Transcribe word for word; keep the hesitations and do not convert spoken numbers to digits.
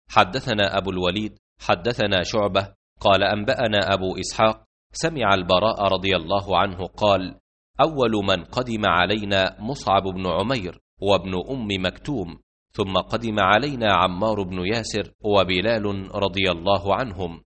حدثنا أبو الوليد حدثنا شعبة قال أنبأنا أبو إسحاق سمع البراء رضي الله عنه قال: أول من قدم علينا مصعب بن عمير وابن أم مكتوم، ثم قدم علينا عمار بن ياسر وبلال رضي الله عنهم،